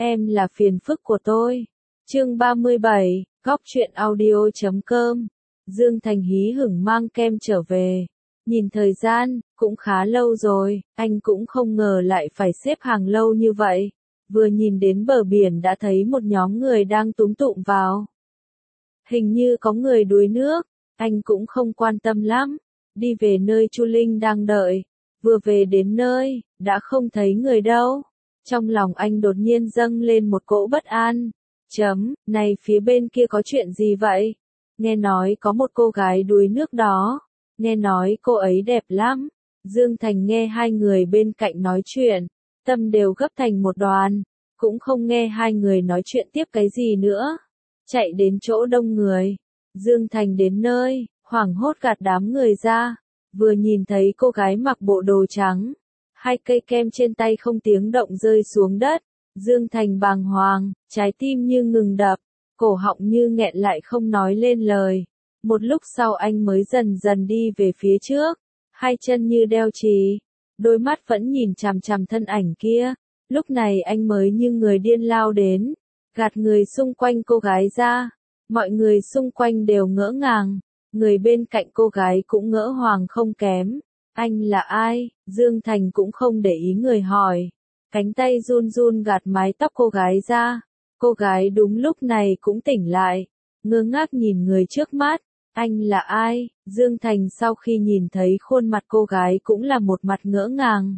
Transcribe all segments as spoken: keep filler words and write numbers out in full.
Em là phiền phức của tôi. Chương ba mươi bảy, góc truyện audio chấm com. Dương Thành hí hửng mang kem trở về. Nhìn thời gian, cũng khá lâu rồi, anh cũng không ngờ lại phải xếp hàng lâu như vậy. Vừa nhìn đến bờ biển đã thấy một nhóm người đang túm tụm vào. Hình như có người đuối nước, anh cũng không quan tâm lắm. Đi về nơi Chu Linh đang đợi. Vừa về đến nơi, đã không thấy người đâu. Trong lòng anh đột nhiên dâng lên một cỗ bất an. Chấm, này phía bên kia có chuyện gì vậy? Nghe nói có một cô gái đuối nước đó. Nghe nói cô ấy đẹp lắm. Dương Thành nghe hai người bên cạnh nói chuyện. Tâm đều gấp thành một đoàn. Cũng không nghe hai người nói chuyện tiếp cái gì nữa. Chạy đến chỗ đông người. Dương Thành đến nơi, hoảng hốt gạt đám người ra. Vừa nhìn thấy cô gái mặc bộ đồ trắng. Hai cây kem trên tay không tiếng động rơi xuống đất. Dương Thành bàng hoàng, trái tim như ngừng đập, cổ họng như nghẹn lại không nói lên lời. Một lúc sau anh mới dần dần đi về phía trước, hai chân như đeo chì, đôi mắt vẫn nhìn chằm chằm thân ảnh kia. Lúc này anh mới như người điên lao đến, gạt người xung quanh cô gái ra. Mọi người xung quanh đều ngỡ ngàng, người bên cạnh cô gái cũng ngỡ hoàng không kém. Anh là ai? Dương Thành cũng không để ý người hỏi. Cánh tay run run gạt mái tóc cô gái ra. Cô gái đúng lúc này cũng tỉnh lại. Ngơ ngác nhìn người trước mắt. Anh là ai? Dương Thành sau khi nhìn thấy khuôn mặt cô gái cũng là một mặt ngỡ ngàng.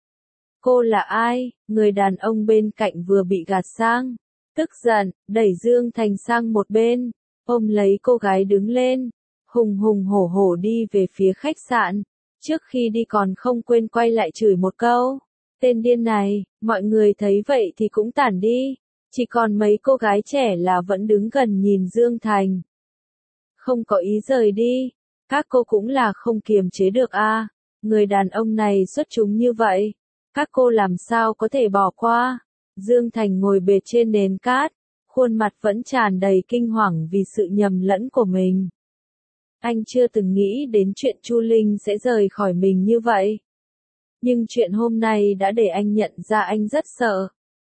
Cô là ai? Người đàn ông bên cạnh vừa bị gạt sang. Tức giận, đẩy Dương Thành sang một bên. Ôm lấy cô gái đứng lên. Hùng hùng hổ hổ đi về phía khách sạn. Trước khi đi còn không quên quay lại chửi một câu. Tên điên này, mọi người thấy vậy thì cũng tản đi. Chỉ còn mấy cô gái trẻ là vẫn đứng gần nhìn Dương Thành. Không có ý rời đi. Các cô cũng là không kiềm chế được a. À. Người đàn ông này xuất chúng như vậy. Các cô làm sao có thể bỏ qua. Dương Thành ngồi bệt trên nền cát. Khuôn mặt vẫn tràn đầy kinh hoàng vì sự nhầm lẫn của mình. Anh chưa từng nghĩ đến chuyện Chu Linh sẽ rời khỏi mình như vậy. Nhưng chuyện hôm nay đã để anh nhận ra anh rất sợ.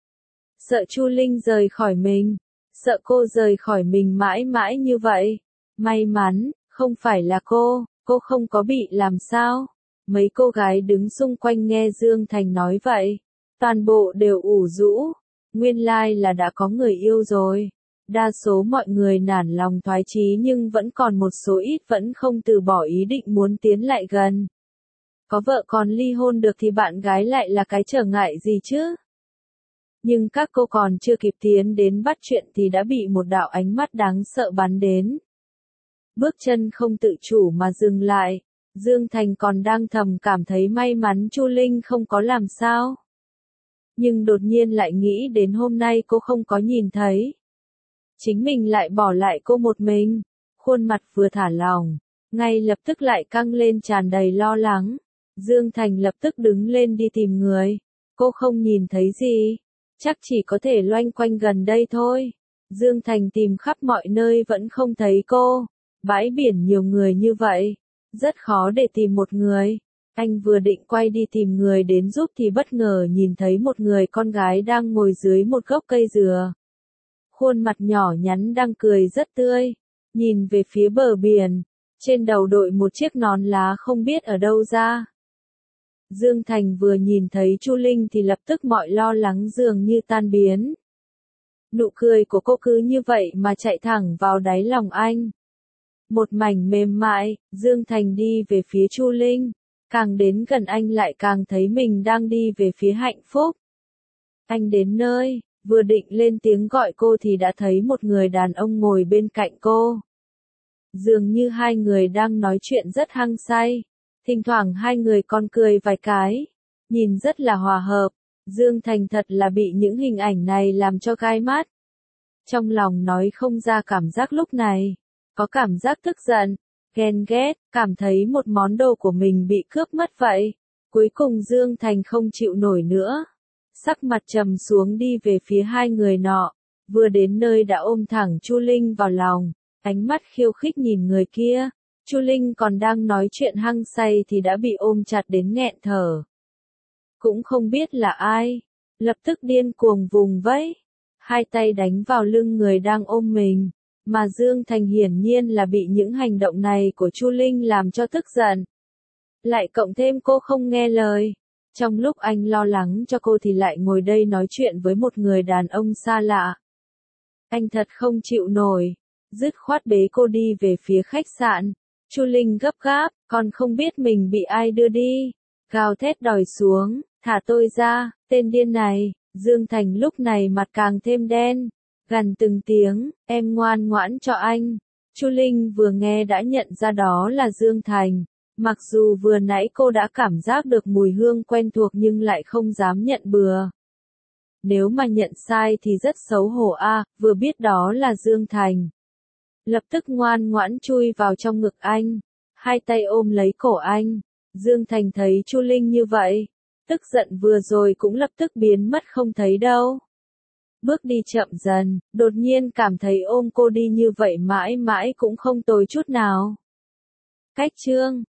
Sợ Chu Linh rời khỏi mình. Sợ cô rời khỏi mình mãi mãi như vậy. May mắn, không phải là cô, cô không có bị làm sao. Mấy cô gái đứng xung quanh nghe Dương Thành nói vậy. Toàn bộ đều ủ rũ. Nguyên lai là đã có người yêu rồi. Đa số mọi người nản lòng thoái chí nhưng vẫn còn một số ít vẫn không từ bỏ ý định muốn tiến lại gần. Có vợ còn ly hôn được thì bạn gái lại là cái trở ngại gì chứ? Nhưng các cô còn chưa kịp tiến đến bắt chuyện thì đã bị một đạo ánh mắt đáng sợ bắn đến. Bước chân không tự chủ mà dừng lại. Dương Thành còn đang thầm cảm thấy may mắn Chu Linh không có làm sao. Nhưng đột nhiên lại nghĩ đến hôm nay cô không có nhìn thấy. Chính mình lại bỏ lại cô một mình. Khuôn mặt vừa thả lỏng, ngay lập tức lại căng lên tràn đầy lo lắng. Dương Thành lập tức đứng lên đi tìm người. Cô không nhìn thấy gì. Chắc chỉ có thể loanh quanh gần đây thôi. Dương Thành tìm khắp mọi nơi vẫn không thấy cô. Bãi biển nhiều người như vậy. Rất khó để tìm một người. Anh vừa định quay đi tìm người đến giúp thì bất ngờ nhìn thấy một người con gái đang ngồi dưới một gốc cây dừa. Khuôn mặt nhỏ nhắn đang cười rất tươi. Nhìn về phía bờ biển. Trên đầu đội một chiếc nón lá không biết ở đâu ra. Dương Thành vừa nhìn thấy Chu Linh thì lập tức mọi lo lắng dường như tan biến. Nụ cười của cô cứ như vậy mà chạy thẳng vào đáy lòng anh. Một mảnh mềm mại, Dương Thành đi về phía Chu Linh. Càng đến gần anh lại càng thấy mình đang đi về phía hạnh phúc. Anh đến nơi, vừa định lên tiếng gọi cô thì đã thấy một người đàn ông ngồi bên cạnh cô. Dường như hai người đang nói chuyện rất hăng say. Thỉnh thoảng hai người còn cười vài cái. Nhìn rất là hòa hợp. Dương Thành thật là bị những hình ảnh này làm cho gai mắt. Trong lòng nói không ra cảm giác lúc này. Có cảm giác tức giận, ghen ghét, cảm thấy một món đồ của mình bị cướp mất vậy. Cuối cùng Dương Thành không chịu nổi nữa. Sắc mặt trầm xuống đi về phía hai người nọ. Vừa đến nơi đã ôm thẳng Chu Linh vào lòng. Ánh mắt khiêu khích nhìn người kia. Chu Linh còn đang nói chuyện hăng say thì đã bị ôm chặt đến nghẹn thở. Cũng không biết là ai. Lập tức điên cuồng vùng vẫy. hai tay đánh vào lưng người đang ôm mình, mà Dương Thành hiển nhiên là bị những hành động này của Chu Linh làm cho tức giận. Lại cộng thêm cô không nghe lời. Trong lúc anh lo lắng cho cô thì lại ngồi đây nói chuyện với một người đàn ông xa lạ. Anh thật không chịu nổi, dứt khoát bế cô đi về phía khách sạn. Chu Linh gấp gáp, còn không biết mình bị ai đưa đi. Gào thét đòi xuống, thả tôi ra, tên điên này. Dương Thành lúc này mặt càng thêm đen, gằn từng tiếng, em ngoan ngoãn cho anh. Chu Linh vừa nghe đã nhận ra đó là Dương Thành. Mặc dù vừa nãy cô đã cảm giác được mùi hương quen thuộc nhưng lại không dám nhận bừa. Nếu mà nhận sai thì rất xấu hổ a, à, vừa biết đó là Dương Thành. Lập tức ngoan ngoãn chui vào trong ngực anh, hai tay ôm lấy cổ anh. Dương Thành thấy Chu Linh như vậy, tức giận vừa rồi cũng lập tức biến mất không thấy đâu. Bước đi chậm dần, đột nhiên cảm thấy ôm cô đi như vậy mãi mãi cũng không tồi chút nào. Cách chương